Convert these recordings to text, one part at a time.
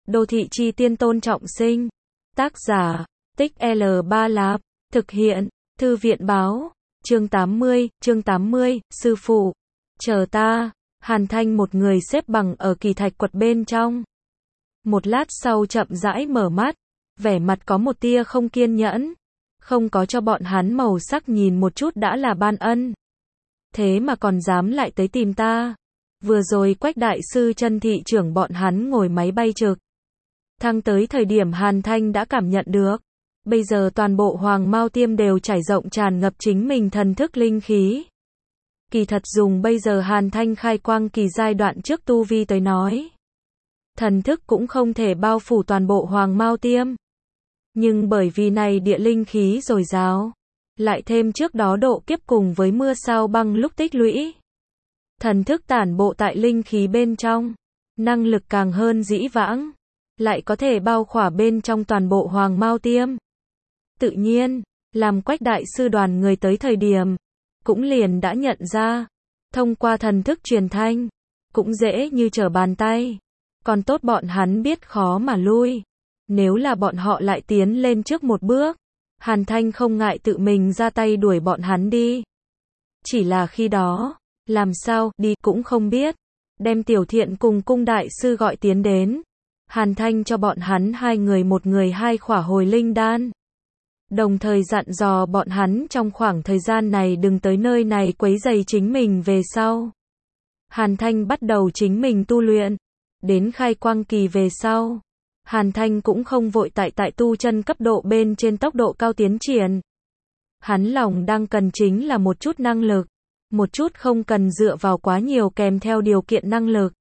Đô thị chi tiên Tôn Trọng Sinh. Tác giả, Tích L3 Lạp. Thực hiện, Thư viện báo. Chương 80, sư phụ. Chờ ta. Hàn Thanh một người xếp bằng ở kỳ thạch quật bên trong. Một lát sau chậm rãi mở mắt, vẻ mặt có một tia không kiên nhẫn. Không có cho bọn hắn màu sắc nhìn một chút đã là ban ân. Thế mà còn dám lại tới tìm ta. Vừa rồi Quách đại sư chân thị trưởng bọn hắn ngồi máy bay trực thăng tới thời điểm Hàn Thanh đã cảm nhận được. Bây giờ toàn bộ Hoàng Mao Tiêm đều trải rộng tràn ngập chính mình thần thức linh khí. Kỳ thật dùng bây giờ Hàn Thanh khai quang kỳ giai đoạn trước tu vi tới nói. Thần thức cũng không thể bao phủ toàn bộ Hoàng Mao Tiêm. Nhưng bởi vì này địa linh khí dồi dào, lại thêm trước đó độ kiếp cùng với mưa sao băng lúc tích lũy. Thần thức tản bộ tại linh khí bên trong, năng lực càng hơn dĩ vãng, lại có thể bao khỏa bên trong toàn bộ Hoàng Mao Tiêm. Tự nhiên, làm Quách đại sư đoàn người tới thời điểm, cũng liền đã nhận ra, thông qua thần thức truyền thanh, cũng dễ như trở bàn tay. Còn tốt bọn hắn biết khó mà lui. Nếu là bọn họ lại tiến lên trước một bước, Hàn Thanh không ngại tự mình ra tay đuổi bọn hắn đi. Chỉ là khi đó, làm sao đi cũng không biết. Đem Tiểu Thiện cùng Cung đại sư gọi tiến đến. Hàn Thanh cho bọn hắn hai người hai khỏa hồi linh đan. Đồng thời dặn dò bọn hắn trong khoảng thời gian này đừng tới nơi này quấy rầy chính mình về sau. Hàn Thanh bắt đầu chính mình tu luyện. Đến khai quang kỳ về sau, Hàn Thanh cũng không vội tại tu chân cấp độ bên trên tốc độ cao tiến triển. Hắn lòng đang cần chính là một chút năng lực, một chút không cần dựa vào quá nhiều kèm theo điều kiện năng lực.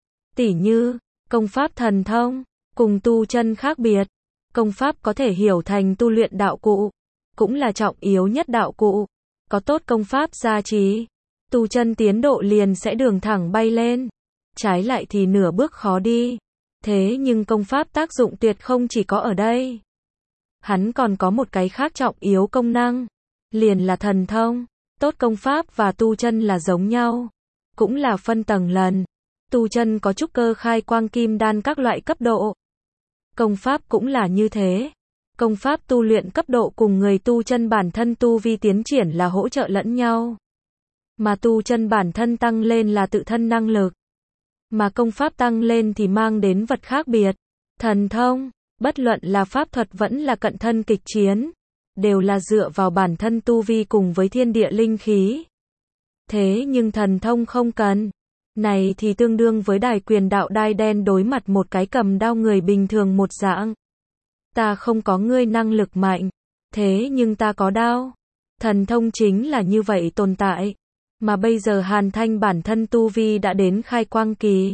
Tỉ như, công pháp thần thông, cùng tu chân khác biệt. Công pháp có thể hiểu thành tu luyện đạo cụ, cũng là trọng yếu nhất đạo cụ. Có tốt công pháp gia trì, tu chân tiến độ liền sẽ đường thẳng bay lên. Trái lại thì nửa bước khó đi. Thế nhưng công pháp tác dụng tuyệt không chỉ có ở đây. Hắn còn có một cái khác trọng yếu công năng, liền là thần thông. Tốt công pháp và tu chân là giống nhau, cũng là phân tầng lần. Tu chân có trúc cơ khai quang kim đan các loại cấp độ. Công pháp cũng là như thế. Công pháp tu luyện cấp độ cùng người tu chân bản thân tu vi tiến triển là hỗ trợ lẫn nhau. Mà tu chân bản thân tăng lên là tự thân năng lực. Mà công pháp tăng lên thì mang đến vật khác biệt. Thần thông, bất luận là pháp thuật vẫn là cận thân kịch chiến, đều là dựa vào bản thân tu vi cùng với thiên địa linh khí. Thế nhưng thần thông không cần. Này thì tương đương với Đài Quyền đạo đai đen đối mặt một cái cầm đao người bình thường một dạng. Ta không có ngươi năng lực mạnh, thế nhưng ta có đao. Thần thông chính là như vậy tồn tại. Mà bây giờ Hàn Thanh bản thân tu vi đã đến khai quang kỳ.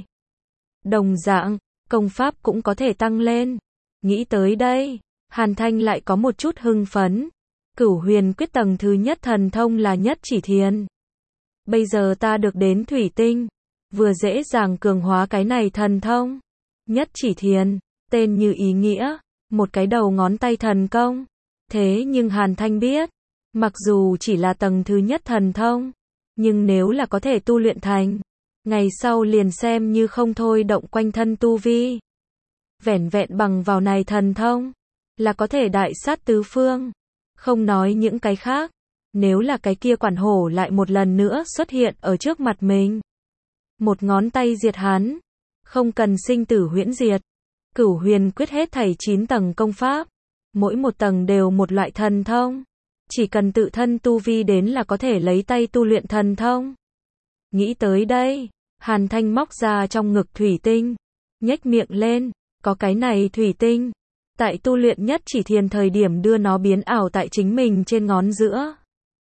Đồng dạng, công pháp cũng có thể tăng lên. Nghĩ tới đây, Hàn Thanh lại có một chút hưng phấn. Cửu huyền quyết tầng thứ nhất thần thông là nhất chỉ thiền. Bây giờ ta được đến thủy tinh, vừa dễ dàng cường hóa cái này thần thông. Nhất chỉ thiền, tên như ý nghĩa, một cái đầu ngón tay thần công. Thế nhưng Hàn Thanh biết, mặc dù chỉ là tầng thứ nhất thần thông, nhưng nếu là có thể tu luyện thành, ngày sau liền xem như không thôi động quanh thân tu vi. Vẻn vẹn bằng vào này thần thông, là có thể đại sát tứ phương. Không nói những cái khác, nếu là cái kia quản hổ lại một lần nữa xuất hiện ở trước mặt mình. Một ngón tay diệt hắn, không cần sinh tử huyễn diệt. Cửu huyền quyết hết thảy 9 tầng công pháp, mỗi một tầng đều một loại thần thông. Chỉ cần tự thân tu vi đến là có thể lấy tay tu luyện thần thông. Nghĩ tới đây, Hàn Thanh móc ra trong ngực thủy tinh, nhếch miệng lên, có cái này thủy tinh. Tại tu luyện nhất chỉ thiền thời điểm đưa nó biến ảo tại chính mình trên ngón giữa.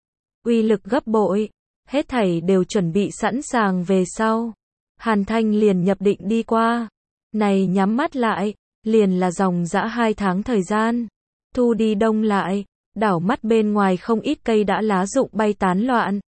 Uy lực gấp bội, hết thảy đều chuẩn bị sẵn sàng về sau. Hàn Thanh liền nhập định đi qua. Này nhắm mắt lại, liền là dòng dã 2 tháng thời gian. Thu đi đông lại. Đảo mắt bên ngoài không ít cây đã lá rụng bay tán loạn.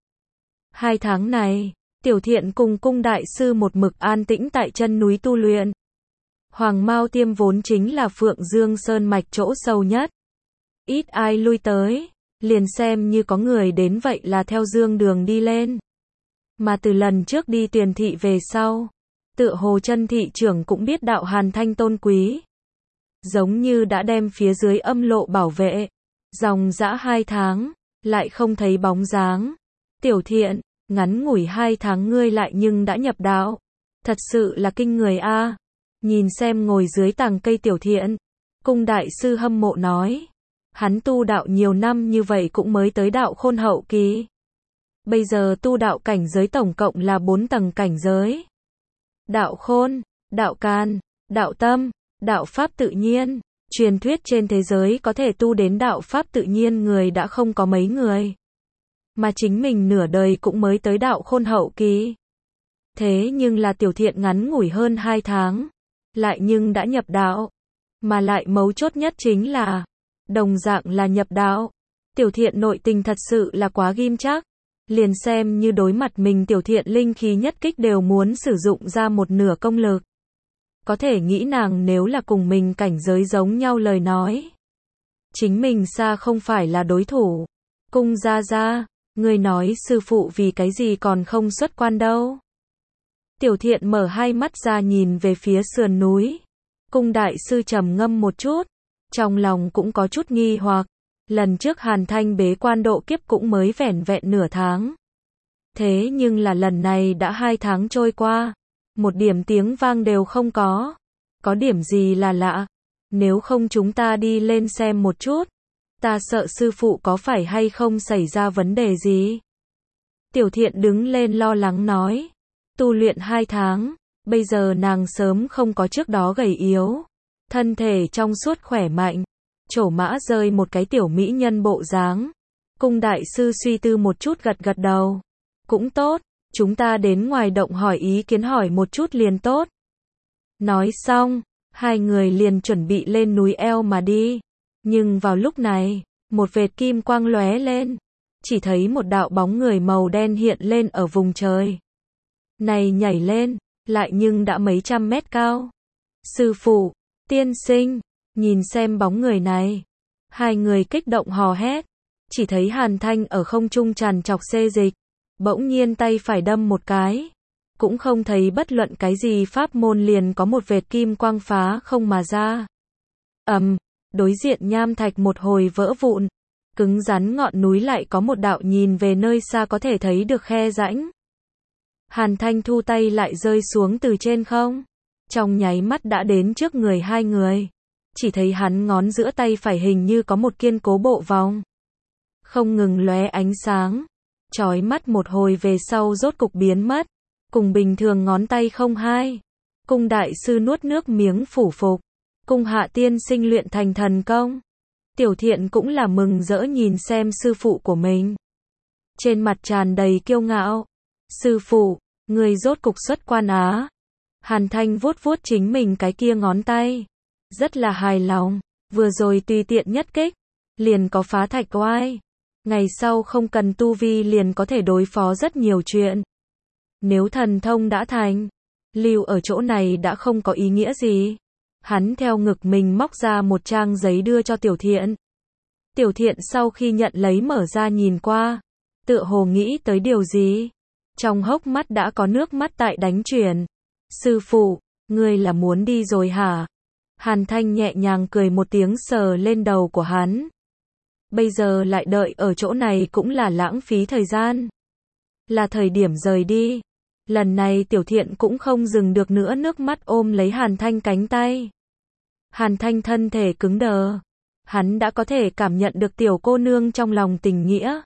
2 tháng này, Tiểu Thiện cùng Cung đại sư một mực an tĩnh tại chân núi tu luyện. Hoàng Mao Tiêm vốn chính là Phượng Dương Sơn mạch chỗ sâu nhất. Ít ai lui tới, liền xem như có người đến vậy là theo dương đường đi lên. Mà từ lần trước đi Tuyền thị về sau, Tựa hồ chân thị trưởng cũng biết đạo Hàn Thanh tôn quý. Giống như đã đem phía dưới âm lộ bảo vệ. Dòng dã 2 tháng, lại không thấy bóng dáng. Tiểu Thiện, ngắn ngủi 2 tháng ngươi lại nhưng đã nhập đạo. Thật sự là kinh người a. Nhìn xem ngồi dưới tàng cây Tiểu Thiện. Cung đại sư hâm mộ nói. Hắn tu đạo nhiều năm như vậy cũng mới tới đạo khôn hậu kỳ. Bây giờ tu đạo cảnh giới tổng cộng là 4 tầng cảnh giới. Đạo khôn, đạo can, đạo tâm, đạo pháp tự nhiên. Truyền thuyết trên thế giới có thể tu đến đạo pháp tự nhiên người đã không có mấy người. Mà chính mình nửa đời cũng mới tới đạo khôn hậu kỳ. Thế nhưng là Tiểu Thiện ngắn ngủi hơn 2 tháng. Lại nhưng đã nhập đạo. Mà lại mấu chốt nhất chính là, đồng dạng là nhập đạo. Tiểu Thiện nội tình thật sự là quá ghim chắc. Liền xem như đối mặt mình Tiểu Thiện linh khí nhất kích đều muốn sử dụng ra một nửa công lực. Có thể nghĩ nàng nếu là cùng mình cảnh giới giống nhau lời nói. Chính mình xa không phải là đối thủ. Cung gia gia, người nói sư phụ vì cái gì còn không xuất quan đâu. Tiểu Thiện mở hai mắt ra nhìn về phía sườn núi. Cung đại sư trầm ngâm một chút. Trong lòng cũng có chút nghi hoặc. Lần trước Hàn Thanh bế quan độ kiếp cũng mới vẻn vẹn nửa tháng. Thế nhưng là lần này đã 2 tháng trôi qua. Một điểm tiếng vang đều không có. Có điểm gì là lạ. Nếu không chúng ta đi lên xem một chút. Ta sợ sư phụ có phải hay không xảy ra vấn đề gì. Tiểu Thiện đứng lên lo lắng nói. Tu luyện 2 tháng. Bây giờ nàng sớm không có trước đó gầy yếu. Thân thể trong suốt khỏe mạnh. Trổ mã rơi một cái tiểu mỹ nhân bộ dáng. Cung đại sư suy tư một chút gật gật đầu. Cũng tốt, chúng ta đến ngoài động hỏi ý kiến hỏi một chút liền tốt. Nói xong, hai người liền chuẩn bị lên núi eo mà đi. Nhưng vào lúc này, một vệt kim quang lóe lên. Chỉ thấy một đạo bóng người màu đen hiện lên ở vùng trời. Này nhảy lên, lại nhưng đã mấy trăm mét cao. Sư phụ, tiên sinh. Nhìn xem bóng người này, hai người kích động hò hét, chỉ thấy Hàn Thanh ở không trung tràn trọc xê dịch, bỗng nhiên tay phải đâm một cái, cũng không thấy bất luận cái gì pháp môn liền có một vệt kim quang phá không mà ra. Đối diện nham thạch một hồi vỡ vụn, cứng rắn ngọn núi lại có một đạo nhìn về nơi xa có thể thấy được khe rãnh. Hàn Thanh thu tay lại rơi xuống từ trên không, trong nháy mắt đã đến trước người hai người. Chỉ thấy hắn ngón giữa tay phải hình như có một kiên cố bộ vòng. Không ngừng lóe ánh sáng. Chói mắt một hồi về sau rốt cục biến mất. Cùng bình thường ngón tay không hai. Cung đại sư nuốt nước miếng phủ phục. Cung hạ tiên sinh luyện thành thần công. Tiểu Thiện cũng là mừng rỡ nhìn xem sư phụ của mình. Trên mặt tràn đầy kiêu ngạo. Sư phụ, người rốt cục xuất quan á. Hàn Thanh vuốt vuốt chính mình cái kia ngón tay. Rất là hài lòng, vừa rồi tùy tiện nhất kích, liền có phá thạch oai. Ngày sau không cần tu vi liền có thể đối phó rất nhiều chuyện. Nếu thần thông đã thành, lưu ở chỗ này đã không có ý nghĩa gì. Hắn theo ngực mình móc ra một trang giấy đưa cho Tiểu Thiện. Tiểu Thiện sau khi nhận lấy mở ra nhìn qua, tựa hồ nghĩ tới điều gì. Trong hốc mắt đã có nước mắt tại đánh chuyển. Sư phụ, ngươi là muốn đi rồi hả? Hàn Thanh nhẹ nhàng cười một tiếng sờ lên đầu của hắn. Bây giờ lại đợi ở chỗ này cũng là lãng phí thời gian. Là thời điểm rời đi. Lần này Tiểu Thiện cũng không dừng được nữa nước mắt ôm lấy Hàn Thanh cánh tay. Hàn Thanh thân thể cứng đờ. Hắn đã có thể cảm nhận được tiểu cô nương trong lòng tình nghĩa.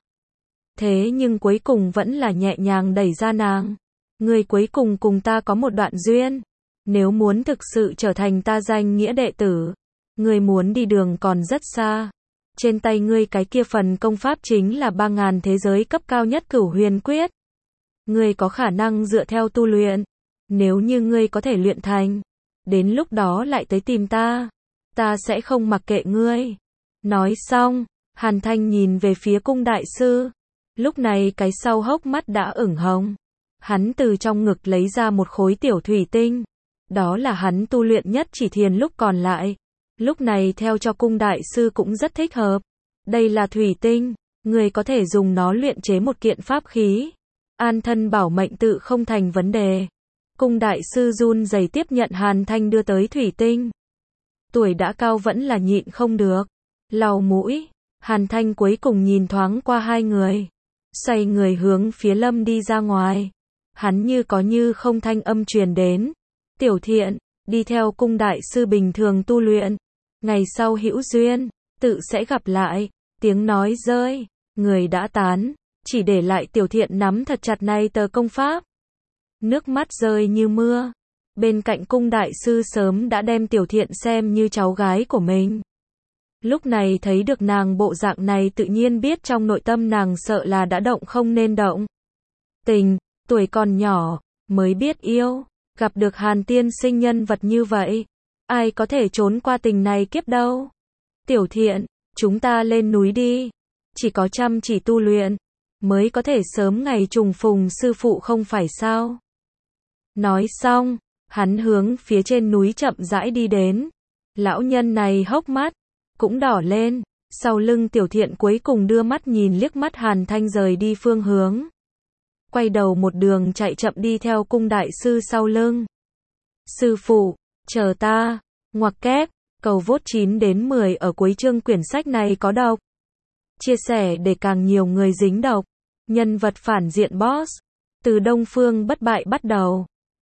Thế nhưng cuối cùng vẫn là nhẹ nhàng đẩy ra nàng. Người cuối cùng cùng ta có một đoạn duyên. Nếu muốn thực sự trở thành ta danh nghĩa đệ tử, ngươi muốn đi đường còn rất xa. Trên tay ngươi cái kia phần công pháp chính là 3000 thế giới cấp cao nhất Cửu Huyền Quyết. Ngươi có khả năng dựa theo tu luyện. Nếu như ngươi có thể luyện thành, đến lúc đó lại tới tìm ta. Ta sẽ không mặc kệ ngươi. Nói xong, Hàn Thanh nhìn về phía cung đại sư. Lúc này cái sau hốc mắt đã ửng hồng. Hắn từ trong ngực lấy ra một khối tiểu thủy tinh. Đó là hắn tu luyện nhất chỉ thiền lúc còn lại. Lúc này theo cho cung đại sư cũng rất thích hợp. Đây là thủy tinh, người có thể dùng nó luyện chế một kiện pháp khí. An thân bảo mệnh tự không thành vấn đề. Cung đại sư run rẩy tiếp nhận Hàn Thanh đưa tới thủy tinh. Tuổi đã cao vẫn là nhịn không được. Lau mũi, Hàn Thanh cuối cùng nhìn thoáng qua hai người. Xoay người hướng phía Lâm đi ra ngoài. Hắn như có như không thanh âm truyền đến. Tiểu Thiện, đi theo Cung đại sư bình thường tu luyện. Ngày sau hữu duyên, tự sẽ gặp lại. Tiếng nói rơi, người đã tán, chỉ để lại Tiểu Thiện nắm thật chặt này tờ công pháp. Nước mắt rơi như mưa. Bên cạnh Cung đại sư sớm đã đem Tiểu Thiện xem như cháu gái của mình. Lúc này thấy được nàng bộ dạng này tự nhiên biết trong nội tâm nàng sợ là đã động không nên động. Tình, tuổi còn nhỏ, mới biết yêu, gặp được Hàn tiên sinh nhân vật như vậy. Ai có thể trốn qua tình này kiếp đâu. Tiểu Thiện, chúng ta lên núi đi. Chỉ có chăm chỉ tu luyện, mới có thể sớm ngày trùng phùng sư phụ không phải sao. Nói xong, hắn hướng phía trên núi chậm rãi đi đến. Lão nhân này hốc mắt cũng đỏ lên, sau lưng Tiểu Thiện cuối cùng đưa mắt nhìn liếc mắt Hàn Thanh rời đi phương hướng. Quay đầu một đường chạy chậm đi theo Cung đại sư sau lưng. Sư phụ, chờ ta, ngoặc kép, cầu vote 9 đến 10 ở cuối chương quyển sách này có độc. Chia sẻ để càng nhiều người dính độc. Nhân vật phản diện boss, từ Đông Phương bất bại bắt đầu.